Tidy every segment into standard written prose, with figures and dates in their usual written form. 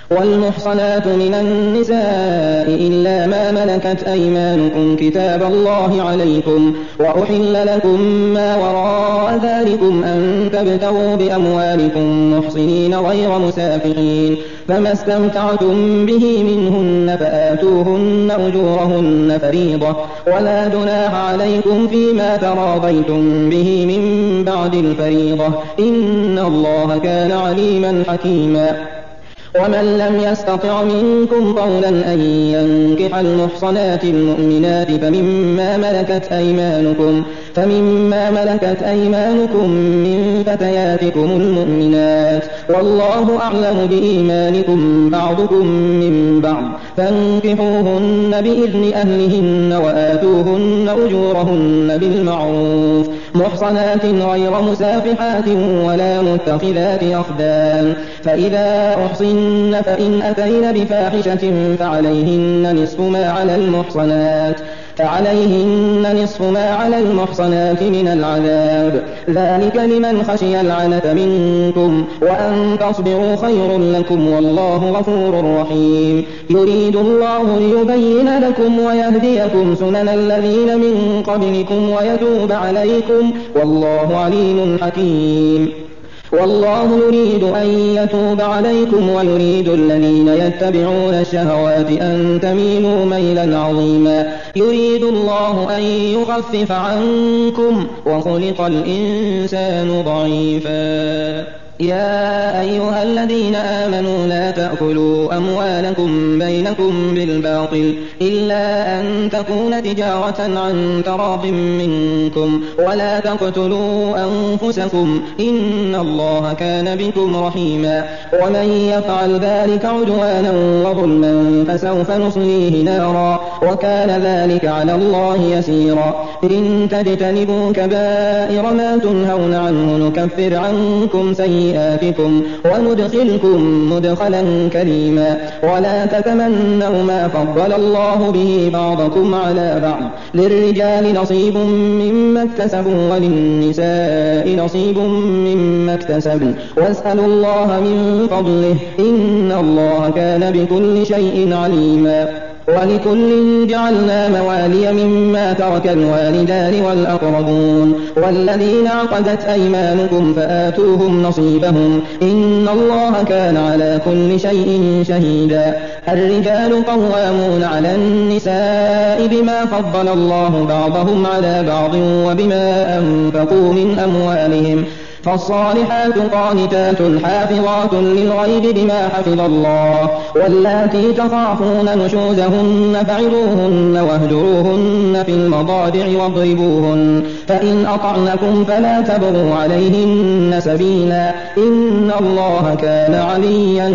والمحصنات من النساء إلا ما ملكت أيمانكم كتاب الله عليكم، وأحل لكم ما وراء ذلكم أن تبتغوا بأموالكم محصنين غير مسافحين، فما استمتعتم به منهن فآتوهن أجورهن فريضة، ولا جناح عليكم فيما تراضيتم به من بعد الفريضة، إن الله كان عليما حكيما. ومن لم يستطع منكم طولا أن ينكح المحصنات المؤمنات فمما ملكت أيمانكم من فتياتكم المؤمنات، والله أعلم بإيمانكم بعضكم من بعض، فانكحوهن بإذن أهلهن وآتوهن أجورهن بالمعروف، محصنات غير مسافحات ولا متخذات أخدان، فإذا أحصن فإن أتين بفاحشة فعليهن نصف ما على المحصنات من العذاب، ذلك لمن خشي العنة منكم، وأن تصبروا خير لكم، والله غفور رحيم. يريد الله ليبين لكم ويهديكم سنن الذين من قبلكم ويتوب عليكم، والله عليم حكيم. والله يريد أن يتوب عليكم ويريد الذين يتبعون الشهوات أن تميلوا ميلا عظيما. يريد الله أن يخفف عنكم وخلق الإنسان ضعيفا. يا أيها الذين آمنوا لا تأكلوا أموالكم بينكم بالباطل إلا أن تكون تجارة عن تراض منكم، ولا تقتلوا أنفسكم إن الله كان بكم رحيما. ومن يفعل ذلك عدوانا وظلما فسوف نصليه نارا، وكان ذلك على الله يسيرا. إن تجتنبوا كبائر ما تنهون عنه نكفر عنكم سيئاتكم وندخلكم مدخلا كريما. ولا تتمنوا ما فضل الله به بعضكم على بعض، للرجال نصيب مما اكتسبوا وللنساء نصيب مما اكتسبن، واسألوا الله من فضله إن الله كان بكل شيء عليما. ولكل جعلنا موالي مما ترك الوالدان والأقربون والذين عقدت أيمانكم فآتوهم نصيبهم إن الله كان على كل شيء شهيدا. الرجال قوامون على النساء بما فضل الله بعضهم على بعض وبما أنفقوا من أموالهم، فالصالحات قانتات حافظات للغيب بما حفظ الله. واللاتي تخافون نشوزهن فعظوهن واهجروهن في المضاجع واضربوهن، فإن أطعنكم فلا تبغوا عليهن سبيلا إن الله كان عليا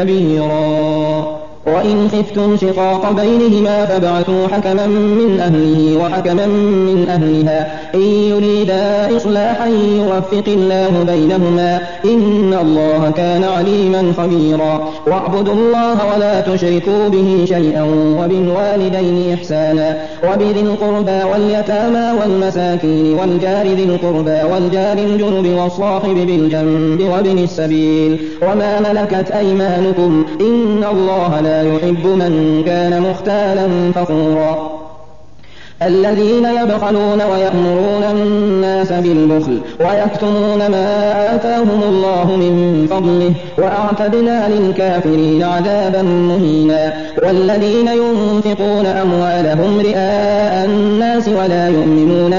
كبيرا. وإن خفتم شقاق بينهما فابعثوا حكما من أهله وحكما من أهلها إن يريدا إصلاحا يوفق الله بينهما إن الله كان عليما خبيرا. واعبدوا الله ولا تشركوا به شيئا وبالوالدين إحسانا وبذي القربى واليتامى والمساكين والجار ذي القربى والجار الجنب والصاحب بالجنب وابن السبيل وما ملكت أيمانكم إن الله لا يحب من كان مختالا فخورا. الذين يبخلون ويأمرون الناس بالبخل ويكتمون ما آتاهم الله من فضله وأعتدنا للكافرين عذابا مهينا. والذين ينفقون أموالهم رئاء الناس ولا يؤمنون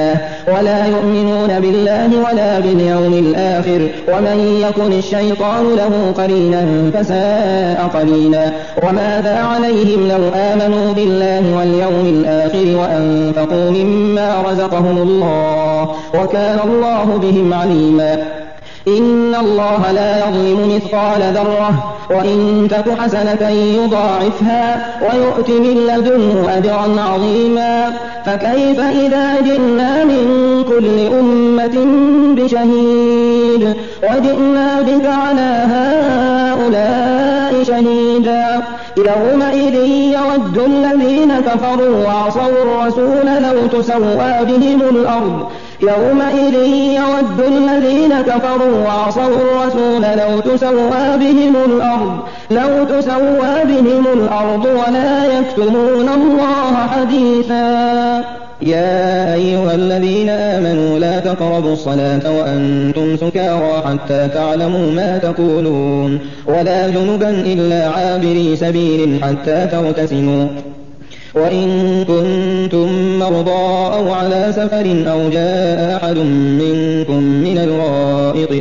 بالله ولا باليوم الآخر ومن يكن الشيطان له قرينا فساء قرينا. وماذا عليهم لو آمنوا بالله واليوم الآخر وأنفقوا مما رزقهم الله وكان الله بهم عليما. إن الله لا يظلم مثقال ذرة وإن تك حسنة يضاعفها ويؤت من لدنه أجرا عظيما. فكيف إذا جئنا من كل أمة بشهيد وجئنا بك على هؤلاء شهيدا يومئذ يود الذين كفروا وعصوا الرسول لو تسوى بهم الأرض يومئذ يود الذين كفروا وعصوا الرسول لو تسوى بهم الأرض ولا يكتمون الله حديثا. يا أيها الذين آمنوا لا تقربوا الصلاة وأنتم سكارى حتى تعلموا ما تقولون ولا جنبا إلا عابري سبيل حتى تغتسلوا وإن كنتم مرضى أو على سفر أو جاء أحد منكم من الغائط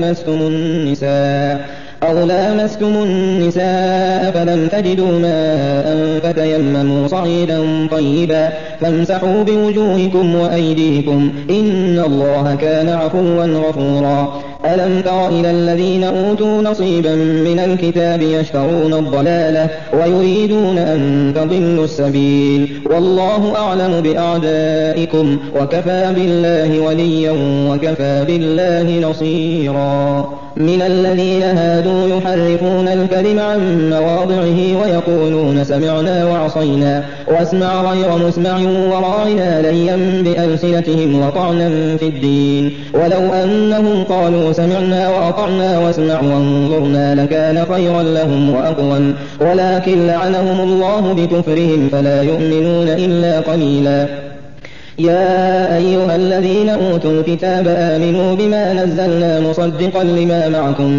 أو لامستم النساء فلم تجدوا ماء فتيمموا صعيدا طيبا فامسحوا بوجوهكم وأيديكم إن الله كان عفوا غفورا. ألم تر إلى الذين أوتوا نصيبا من الكتاب يشترون الضلالة ويريدون أن تضلوا السبيل والله أعلم بأعدائكم وكفى بالله وليا وكفى بالله نصيرا. من الذين هادوا يحرفون الكلم عن مواضعه ويقولون سمعنا وعصينا واسمع غير مسمع وراعنا ليا بألسنتهم وطعنا في الدين ولو أنهم قالوا سمعنا وأطعنا واسمع وانظرنا لكان خيرا لهم وأقوم ولكن لعنهم الله بكفرهم فلا يؤمنون إلا قليلا. يا أيها الذين أوتوا الكتاب آمنوا بما نزلنا مصدقا لما معكم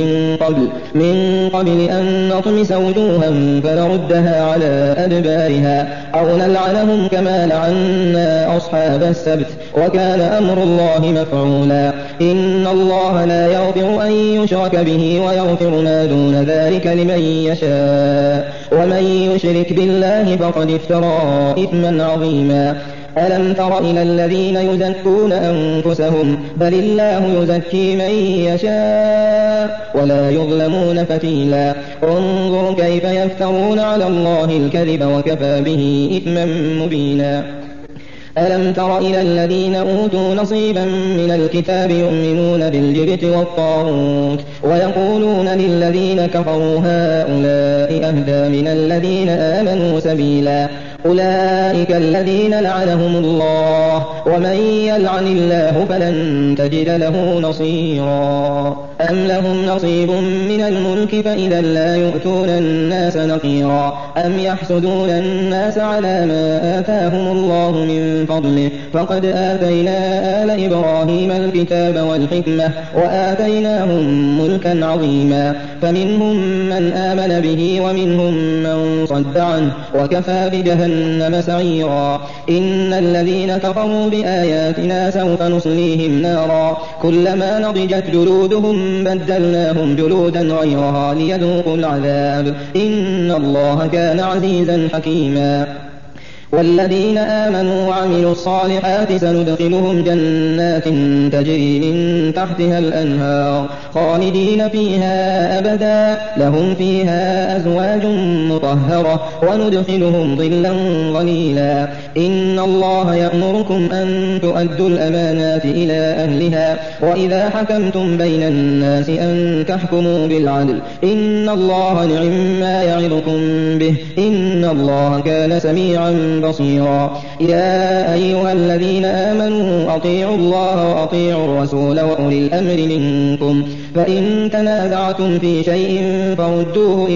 من قبل أن نطمس وجوها فنردها على أدبارها أو نلعنهم كما لعنا أصحاب السبت وكان أمر الله مفعولا. إن الله لا يغفر أن يشرك به ويغفر ما دون ذلك لمن يشاء ومن يشرك بالله فقد افترى إثما عظيما. ألم تر إلى الذين يزكون أنفسهم بل الله يزكي من يشاء ولا يظلمون فتيلا. انظر كيف يفترون على الله الكذب وكفى به إثما مبينا. ألم تر إلى الذين أوتوا نصيبا من الكتاب يؤمنون بالجبت والطاغوت ويقولون للذين كفروا هؤلاء أهدى من الذين آمنوا سبيلا. أولئك الذين لعنهم الله ومن يلعن الله فلن تجد له نصيرا. أم لهم نصيب من الملك فإذا لا يؤتون الناس نقيرا. أم يحسدون الناس على ما آتاهم الله من فضله فقد آتينا آل إبراهيم الكتاب والحكمة وآتيناهم ملكا عظيما. فمنهم من آمن به ومنهم من صد عنه وكفى بجهنم سعيرا. إن الذين كفروا بآياتنا سوف نصليهم نارا كلما نضجت جلودهم بدلناهم جلودا غيرها ليذوقوا العذاب إن الله كان عزيزا حكيما. والذين آمنوا وعملوا الصالحات سندخلهم جنات تجري من تحتها الأنهار خالدين فيها أبدا لهم فيها أزواج مطهرة وندخلهم ظلا ظليلا. إن الله يأمركم أن تؤدوا الأمانات إلى أهلها وإذا حكمتم بين الناس أن تحكموا بالعدل إن الله نعم ما يعظكم به إن الله كان سميعا بصيرا. يا أيها الذين آمنوا أطيعوا الله وأطيعوا الرسول وأولي الأمر منكم فإن تنازعتم في شيء فردوه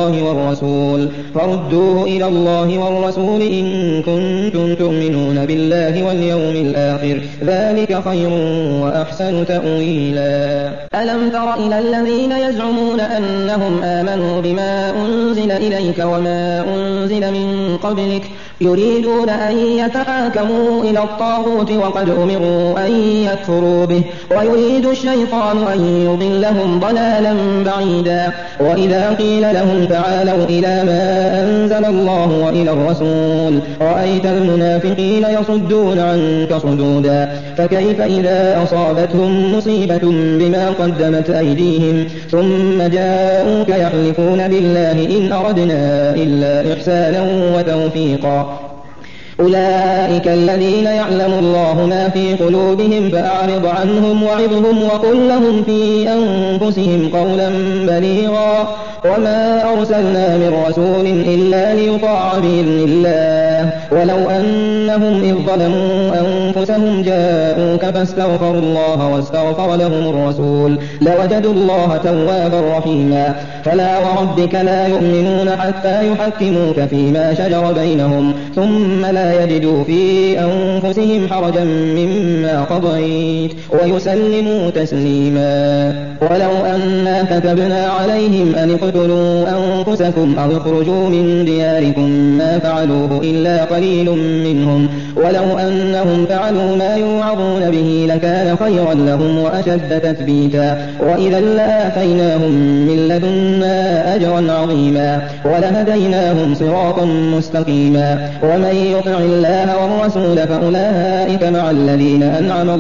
إلى الله والرسول إن كنتم تؤمنون بالله واليوم الآخر ذلك خير وأحسن تأويلا. ألم تر إلى الذين يزعمون أنهم آمنوا بما أنزل إليك وما أنزل من قبلك يريدون أن يتحاكموا إلى الطاغوت وقد أمروا أن يكفروا به ويريد الشيطان أن يضلهم ضلالا بعيدا. وإذا قيل لهم تعالوا إلى ما أنزل الله وإلى الرسول رأيت المنافقين يصدون عنك صدودا. فكيف إذا أصابتهم مصيبة بما قدمت أيديهم ثم جاءوك يحلفون بالله إن أردنا إلا إحسانا وتوفيقا. أولئك الذين يعلم الله ما في قلوبهم فأعرض عنهم وعظهم وقل لهم في أنفسهم قولا بليغا. وما أرسلنا من رسول إلا ليطاع بإذن الله ولو أنهم إذ ظلموا أنفسهم جاءوك فاستغفروا الله واستغفر لهم الرسول لوجدوا الله توابا رحيما فلا وربك لا يؤمنون حتى يحكموك فيما شجر بينهم ثم لا يجدوا في أنفسهم حرجا مما قضيت ويسلموا تسليما ولو أنا كتبنا عليهم أن اقتلوا أنفسكم أو اخرجوا من دياركم ما فعلوه إلا قليل منهم ولو أنهم فعلوا ما يوعظون به لكان خيرا لهم وأشد تثبيتا وإذا لآتيناهم من لدنا أجرا عظيما ولهديناهم صراطا مستقيما ومن يطع الله والرسول فأولئك مع الذين أنعم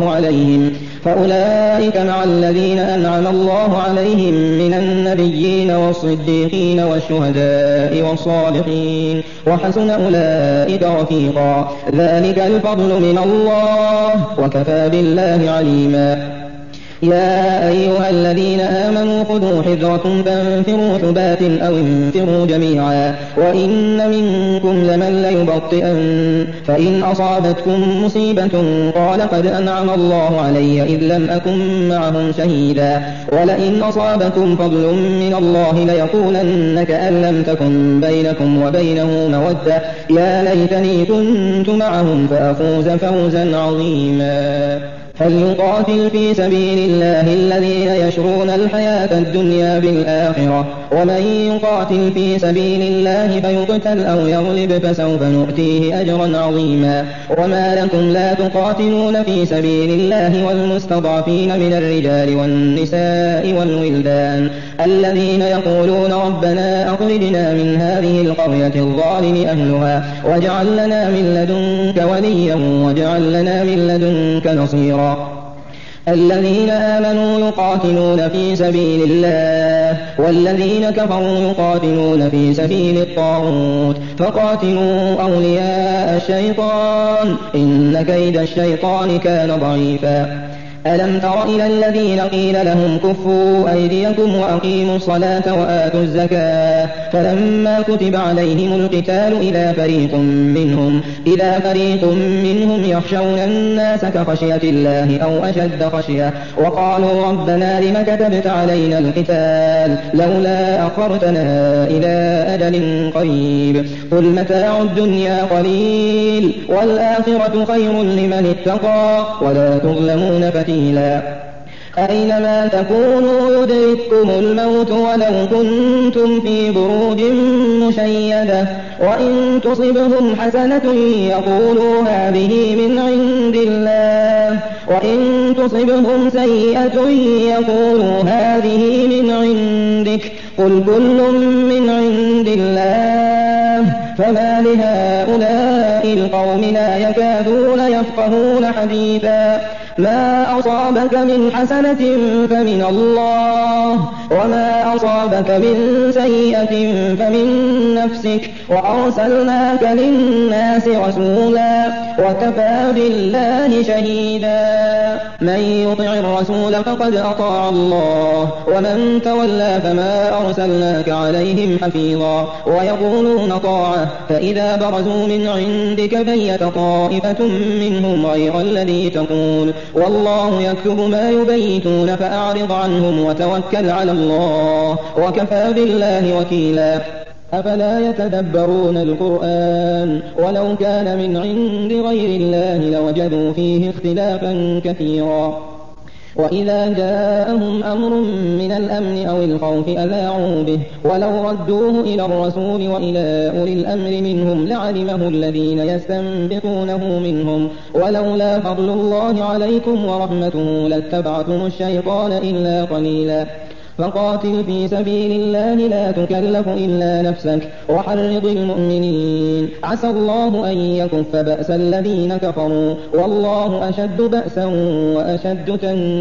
الله عليهم من النبيين والصديقين والشهداء والصالحين وحسن أولئك رفيقا ذلك الفضل من الله وكفى بالله عليما يا أيها الذين آمنوا خذوا حذركم فانفروا ثبات أو انفروا جميعا وإن منكم لمن ليبطئن فإن أصابتكم مصيبة قال قد أنعم الله علي إذ لم أكن معهم شهيدا ولئن أصابكم فضل من الله ليقولن كأن لم تكن بينكم وبينه مودة يا ليتني كنت معهم فأفوز فوزا عظيما فليقاتل في سبيل الله الذين يشرون الحياة الدنيا بالآخرة ومن يقاتل في سبيل الله فيقتل أو يغلب فسوف نؤتيه أجرا عظيما وما لكم لا تقاتلون في سبيل الله والمستضعفين من الرجال والنساء والولدان الذين يقولون ربنا أخرجنا من هذه القرية الظالم أهلها واجعل لنا من لدنك وليا واجعل لنا من لدنك نصيرا الذين آمنوا يقاتلون في سبيل الله والذين كفروا يقاتلون في سبيل الطاغوت فقاتلوا أولياء الشيطان إن كيد الشيطان كان ضعيفا ألم تر إلى الذين قيل لهم كفوا أيديكم وأقيموا الصلاة وآتوا الزكاة فلما كتب عليهم القتال إذا فريق منهم يخشون الناس كخشية الله أو أشد خشية وقالوا ربنا لم كتبت علينا القتال لولا أخرتنا إلى أجل قريب قل متاع الدنيا قليل والآخرة خير لمن اتقى ولا تظلمون فتيلا أينما تكونوا يدرككم الموت ولو كنتم في بروج مشيدة وإن تصبهم حسنة يقولوا هذه من عند الله وإن تصبهم سيئة يقولوا هذه من عندك قل كل من عند الله فما لهؤلاء القوم لا يكادون يفقهون حديثا ما أصابك من حسنة فمن الله وما أصابك من سيئة فمن نفسك وأرسلناك للناس رسولا وكفى بالله شهيدا من يطع الرسول فقد أطاع الله ومن تولى فما أرسلناك عليهم حفيظا ويقولون طاعة فإذا برزوا من عندك بيت طائفة منهم غير الذي تقول والله يكتب ما يبيتون فأعرض عنهم وتوكل على الله وكفى بالله وكيلا أفلا يتدبرون القرآن ولو كان من عند غير الله لوجدوا فيه اختلافا كثيرا وإذا جاءهم أمر من الأمن أو الخوف أذاعوا به ولو ردوه إلى الرسول وإلى أولي الأمر منهم لعلمه الذين يستنبطونه منهم ولولا فضل الله عليكم ورحمته لاتبعتم الشيطان إلا قليلا فقاتل في سبيل الله لا تكلف إلا نفسك وحرض المؤمنين عسى الله أن يكف بأس الذين كفروا والله أشد بأسا وأشد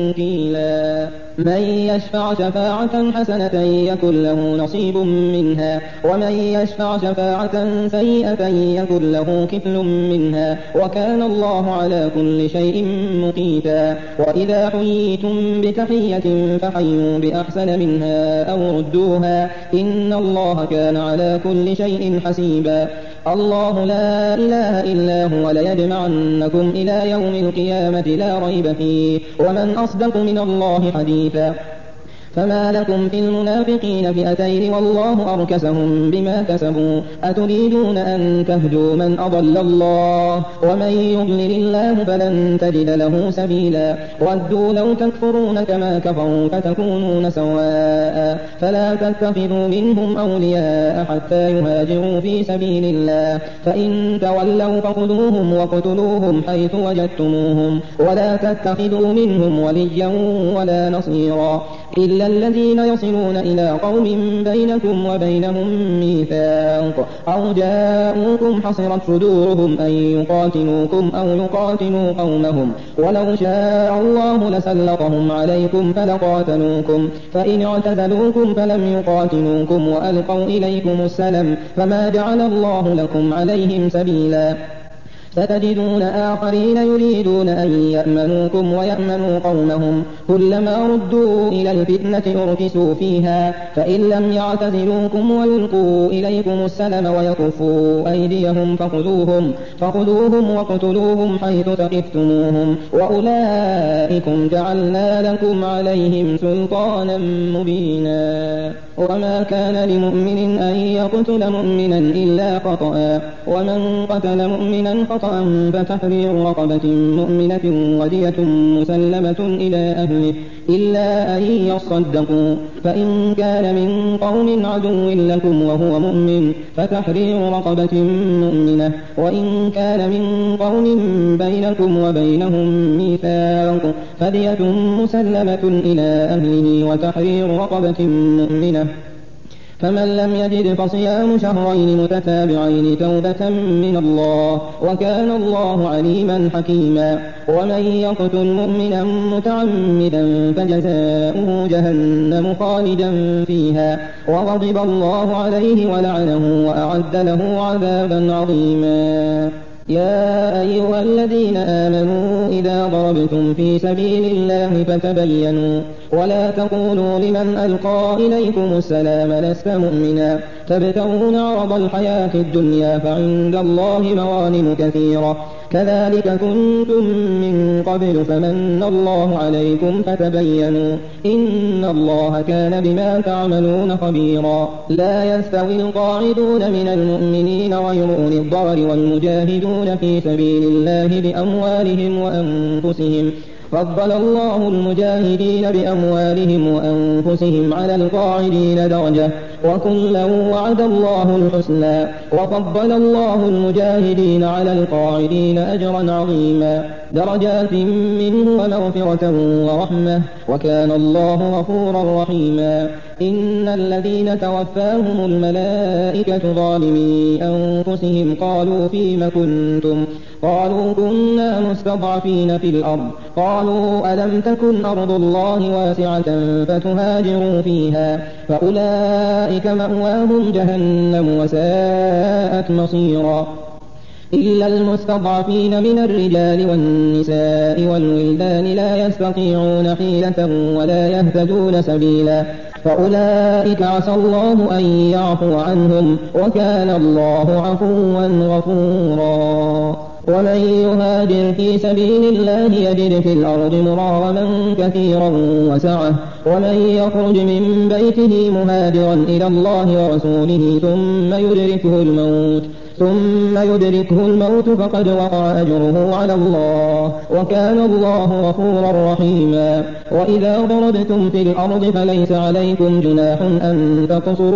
تنكيلا من يشفع شفاعة حسنة يكن له نصيب منها ومن يشفع شفاعة سيئة يكن له كفل منها وكان الله على كل شيء مقيتا وإذا حييتم بتحية فحيوا بأحسن أحسن منها أو ردوها إن الله كان على كل شيء حسيبا الله لا إله إلا هو ليجمعنكم إلى يوم القيامة لا ريب فيه ومن أصدق من الله حديثا فما لكم في المنافقين فئتين والله أركسهم بما كسبوا أتريدون أن تهدوا من أضل الله ومن يضلل الله فلن تجد له سبيلا ودوا لو تكفرون كما كفروا فتكونون سواء فلا تتخذوا منهم أولياء حتى يهاجروا في سبيل الله فإن تولوا فخذوهم واقتلوهم حيث وجدتموهم ولا تتخذوا منهم وليا ولا نصيرا إلا الذين يصلون إلى قوم بينكم وبينهم ميثاق أو جاءوكم حصرت صدورهم أن يقاتلوكم أو يقاتلوا قومهم ولو شاء الله لسلطهم عليكم فلقاتلوكم فإن اعتزلوكم فلم يقاتلوكم وألقوا إليكم السلم فما جعل الله لكم عليهم سبيلا ستجدون آخرين يريدون أن يأمنوكم ويأمنوا قومهم كلما ردوا إلى الفتنة أركسوا فيها فإن لم يعتزلوكم ويلقوا إليكم السلم ويكفوا أيديهم فخذوهم واقتلوهم حيث ثقفتموهم وأولئكم جعلنا لكم عليهم سلطانا مبينا وما كان لمؤمن أن يقتل مؤمنا إلا خطأ ومن قتل مؤمنا خطأ فتحرير رقبة مؤمنة ودية مسلمة إلى أهله إلا أن يصدقوا فإن كان من قوم عدو لكم وهو مؤمن فتحرير رقبة مؤمنة وإن كان من قوم بينكم وبينهم ميثاق فدية مسلمة إلى أهله وتحرير رقبة مؤمنة فمن لم يجد فصيام شهرين متتابعين توبة من الله وكان الله عليما حكيما ومن يقتل مؤمنا متعمدا فجزاؤه جهنم خالدا فيها وغضب الله عليه ولعنه وأعد له عذابا عظيما يا أيها الذين آمنوا إذا ضربتم في سبيل الله فتبينوا ولا تقولوا لمن ألقى إليكم السلام لست مؤمنا تبتغون عرض الحياة الدنيا فعند الله مغانم كثيرة كذلك كنتم من قبل فمن الله عليكم فتبينوا إن الله كان بما تعملون خبيرا لا يستوي القاعدون من المؤمنين غير أولي الضرر والمجاهدون في سبيل الله بأموالهم وأنفسهم فضل الله المجاهدين بأموالهم وأنفسهم على القاعدين درجة وكلا وعد الله الحسنى وفضل الله المجاهدين على القاعدين أجرا عظيما درجات منه ومغفرة ورحمة وكان الله غفورا رحيما إن الذين توفاهم الملائكة ظالمي أنفسهم قالوا فيم كنتم قالوا كنا مستضعفين في الأرض قالوا ألم تكن أرض الله واسعة فتهاجروا فيها فأولئك مأواهم جهنم وساءت مصيرا إلا المستضعفين من الرجال والنساء والولدان لا يستطيعون حيلة ولا يهتدون سبيلا فأولئك عسى الله أن يعفو عنهم وكان الله عفوا غفورا ومن يهاجر في سبيل الله يجد في الأرض مراغما كثيرا وسعة ومن يخرج من بيته مهاجرا إلى الله ورسوله ثم يدركه الموت فقد وقع أجره على الله وكان الله غفورا رحيما وإذا ضربتم في الأرض فليس عليكم جناح أن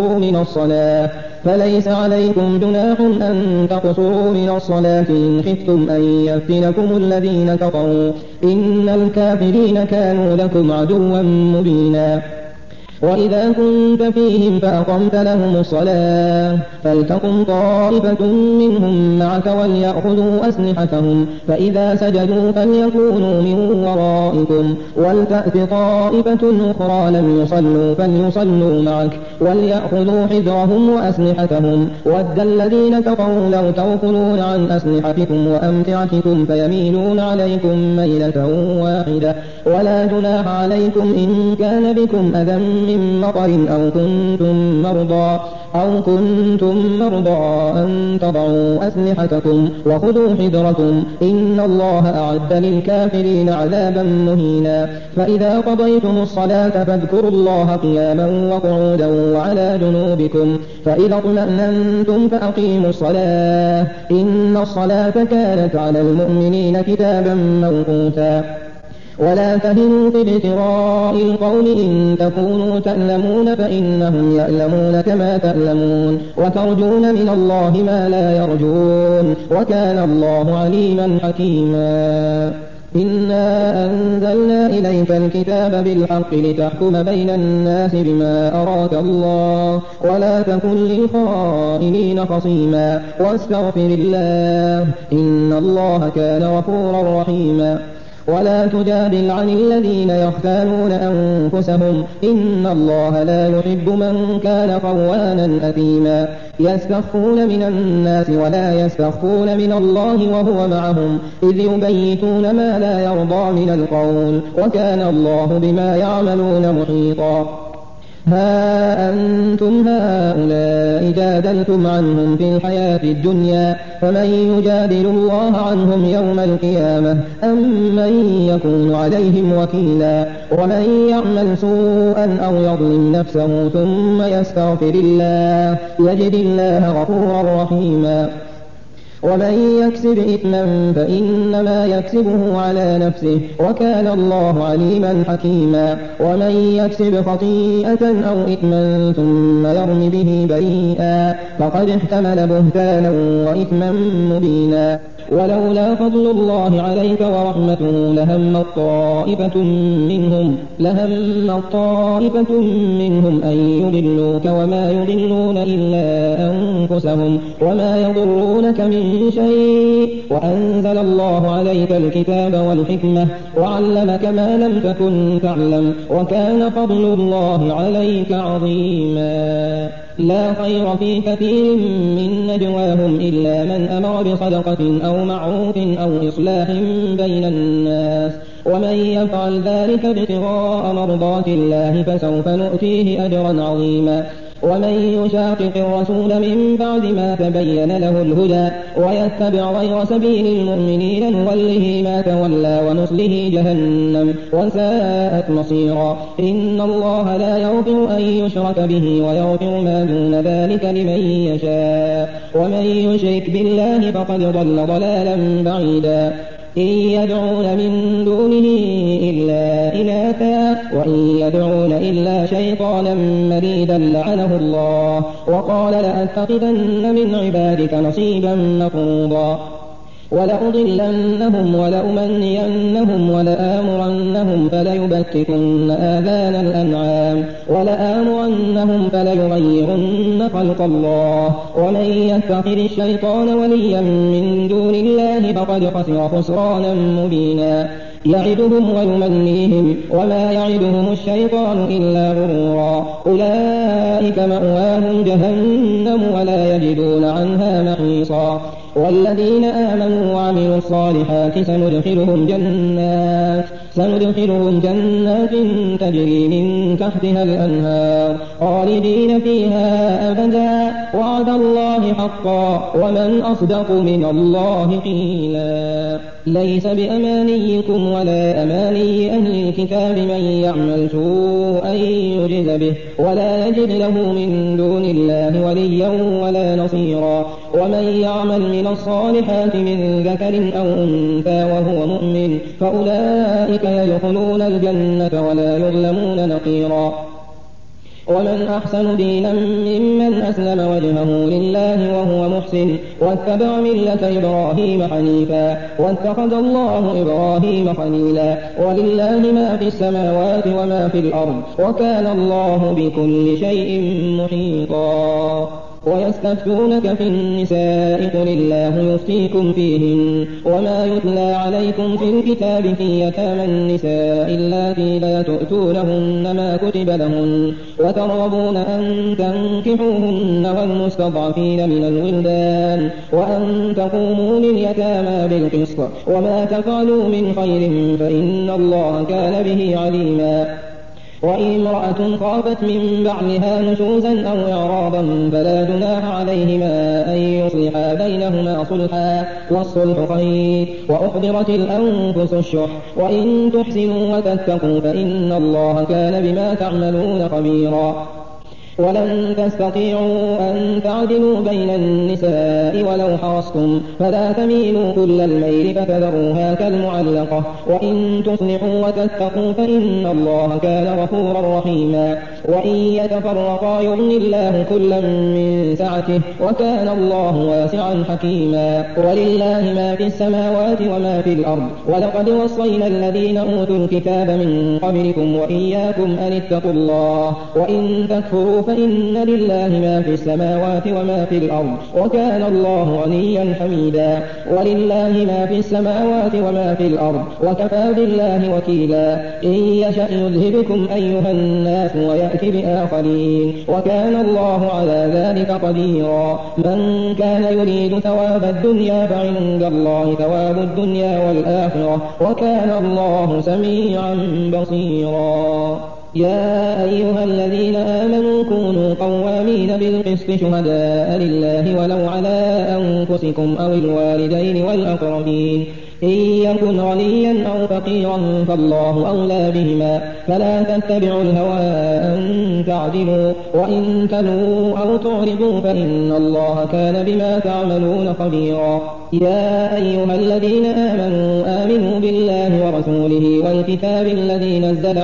تقصروا من الصلاة إن خفتم أن يفتنكم الذين كفروا إن الكافرين كانوا لكم عدوا مبينا وإذا كنت فيهم فأقمت لهم الصلاة فلتقم طائفة منهم معك وليأخذوا أسلحتهم فإذا سجدوا فليكونوا من ورائكم ولتأت طائفة أخرى لم يصلوا فليصلوا معك وليأخذوا حذرهم وأسلحتهم ود الذين كفروا لو تغفلون عن أسلحتكم وأمتعتكم فيميلون عليكم ميلة واحدة ولا جناح عليكم إن كان بكم أذى من مطر أو كنتم مرضى أن تضعوا أسلحتكم وخذوا حذركم إن الله أعد للكافرين عذابا مهينا فإذا قضيتم الصلاة فاذكروا الله قياما وقعودا وعلى جنوبكم فإذا اطمأننتم فأقيموا الصلاة إن الصلاة كانت على المؤمنين كتابا موقوتا ولا تهنوا في ابتغاء القوم إن تكونوا تألمون فإنهم يألمون كما تألمون وترجون من الله ما لا يرجون وكان الله عليما حكيما إنا أنزلنا إليك الكتاب بالحق لتحكم بين الناس بما أراك الله ولا تكن للخائنين خصيما واستغفر الله إن الله كان غفورا رحيما ولا تجادل عن الذين يختانون أنفسهم إن الله لا يحب من كان خوانا أثيما يستخفون من الناس ولا يستخفون من الله وهو معهم إذ يبيتون ما لا يرضى من القول وكان الله بما يعملون محيطا ها أنتم هؤلاء جادلتم عنهم في الحياة الدنيا فمن يجادل الله عنهم يوم القيامة أم من يكون عليهم وكيلا ومن يعمل سوءا أو يظلم نفسه ثم يستغفر الله يجد الله غفورا رحيما ومن يكسب إثما فإنما يكسبه على نفسه وكان الله عليما حكيما ومن يكسب خطيئة أو إثما ثم يرم به بريئا فقد احتمل بهتانا وإثما مبينا ولولا فضل الله عليك ورحمته لهم طائفة منهم أن يضلوك وما يضلون إلا أنفسهم وما يضرونك من شيء وأنزل الله عليك الكتاب والحكمة وعلمك ما لم تكن تعلم وكان فضل الله عليك عظيما لا خير في كثير من نجواهم إلا من أمر بصدقة أو معروف أو إصلاح بين الناس ومن يفعل ذلك ابتغاء مرضات الله فسوف نؤتيه أجرا عظيما ومن يشاقق الرسول من بعد ما تبين له الهدى ويتبع غير سبيل المؤمنين نوله ما تولى ونصله جهنم وساءت مصيرا إن الله لا يغفر أن يشرك به ويغفر ما دون ذلك لمن يشاء ومن يشرك بالله فقد ضل ضلالا بعيدا إن يدعون من دونه إلا إناثا وإن يدعون إلا شيطانا مريدا لعنه الله وقال لأتخذن من عبادك نصيبا مفروضا ولأضلنهم ولأمنينهم ولآمرنهم فليبتكن آذان الأنعام ولآمرنهم فليغيرن خلق الله ومن يتخذ الشيطان وليا من دون الله فقد خسر خسرانا مبينا يعدهم ويمنيهم وما يعدهم الشيطان إلا غرورا أولئك مأواهم جهنم ولا يجدون عنها محيصا والذين آمنوا وعملوا الصالحات سندخلهم جنات تجري من تحتها الأنهار خالدين فيها أبدا وعد الله حقا ومن أصدق من الله قيلا ليس بأمانيكم ولا أماني أهل الكتاب من يعمل سوءا يجز به ولا يجد له من دون الله وليا ولا نصيرا ومن يعمل من الصالحات من ذكر أو أنثى وهو مؤمن فأولئك يدخلون الجنة ولا يظلمون نقيرا ومن أحسن دينا ممن أسلم وجهه لله وهو محسن واتبع ملة إبراهيم حنيفا واتخذ الله إبراهيم خليلا ولله ما في السماوات وما في الأرض وكان الله بكل شيء محيطا ويستفتونك في النساء قل الله يفتيكم فيهن وما يتلى عليكم في الكتاب في يتامى النساء اللاتي لا تؤتونهن ما كتب لهن وترغبون أن تنكحوهن والمستضعفين من الولدان وأن تقوموا لليتامى بالقسط وما تفعلوا من خير فإن الله كان به عليما وإن امرأة خافت من بعلها نشوزا أو إعراضا فلا جناح عليهما أن يصلحا بينهما صلحا والصلح خير وأحضرت الأنفس الشح وإن تحسنوا وتتقوا فإن الله كان بما تعملون خبيرا ولن تستطيعوا أن تعدلوا بين النساء ولو حرصتم فلا تميلوا كل الميل فتذروها كالمعلقة وإن تصلحوا وتتقوا فإن الله كان غفورا رحيما وإن يتفرقا يغني الله كلا من سعته وكان الله واسعا حكيما ولله ما في السماوات وما في الأرض ولقد وصينا الذين أوتوا الكتاب من قبلكم وإياكم أن اتقوا الله وإن تكفروا فإن لله ما في السماوات وما في الأرض وكان الله غنيا حميدا ولله ما في السماوات وما في الأرض وكفى بالله وكيلا إن يشأ يذهبكم أيها الناس ويأتي بآخرين وكان الله على ذلك قديرا من كان يريد ثواب الدنيا فعند الله ثواب الدنيا والآخرة وكان الله سميعا بصيرا يا أيها الذين آمنوا كونوا قوامين بالقسط شهداء لله ولو على أنفسكم أو الوالدين والأقربين إن يكن غنيا أو فقيرا فالله أولى بهما فلا تتبعوا الهوى أن تعدلوا وإن تلووا أو تعرضوا فإن الله كان بما تعملون خبيرا يا أيها الذين آمنوا بالله ورسوله والكتاب الذي نزل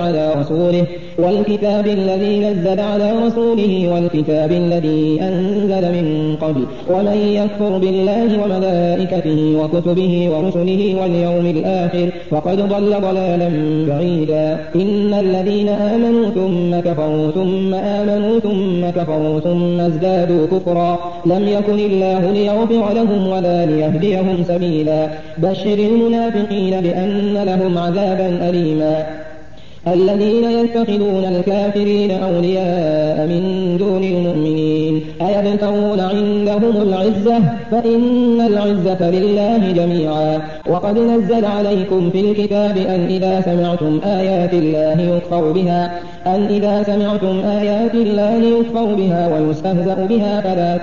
على رسوله والكتاب الذي أنزل من قبل ومن يكفر بالله وملائكته وكتبه ورسله واليوم الآخر فقد ضل ضلالا بعيدا إن الذين آمنوا ثم كفروا ثم آمنوا ثم كفروا ثم ازدادوا كفرا لم يكن الله ليغفر لهم ولا ليهديهم سبيلا بشر المنافقين بأن لهم عذابا أليما الذين يتخذون الكافرين أولياء من دون المؤمنين أيبتغون عندهم العزة فإن العزة لله جميعا وقد نزل عليكم في الكتاب أن إذا سمعتم آيات الله يكفر بها ويستهزأ بها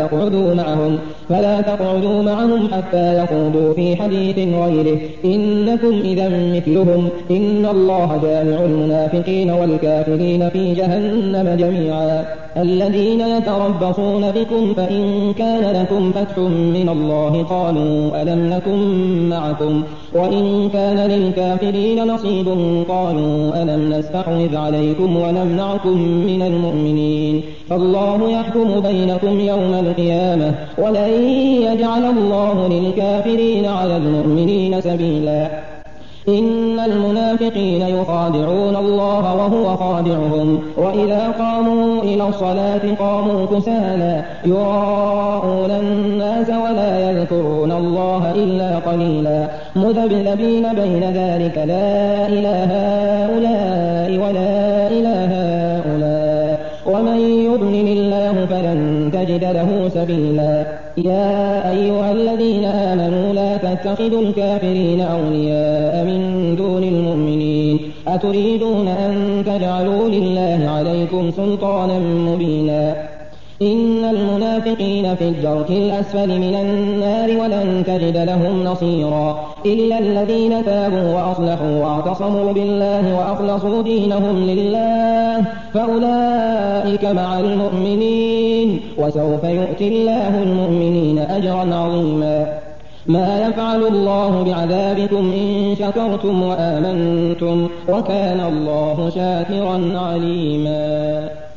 فلا تقعدوا معهم حتى يخوضوا في حديث غيره إنكم إذا مثلهم إن الله جامع المنافقين والكافرين في جهنم جميعا الذين يتربصون بكم فإن كان لكم فتح من الله قالوا ألم نكن معكم وإن كان للكافرين نصيب قالوا ألم نستحوذ عليكم ونمنعكم من المؤمنين فالله يحكم بينكم يوم القيامة ولن يجعل الله للكافرين على المؤمنين سبيلا إن المنافقين يخادعون الله وهو خادعهم وإذا قاموا إلى الصلاة قاموا كسالى يراءون الناس ولا يذكرون الله إلا قليلا مذبذبين بين ذلك لا إله هؤلاء ولا إله هؤلاء ومن يضلل الله فلن تجد له سبيلا يا أيها الذين آمنوا لا تتخذوا الكافرين أولياء من دون المؤمنين أتريدون أن تجعلوا لله عليكم سلطانا مبينا إن المنافقين في الدرك الأسفل من النار ولن تجد لهم نصيرا إلا الذين تابوا وأصلحوا واعتصموا بالله وأخلصوا دينهم لله فأولئك مع المؤمنين وسوف يؤتي الله المؤمنين أجرا عظيما ما يفعل الله بعذابكم إن شكرتم وآمنتم وكان الله شاكرا عليما.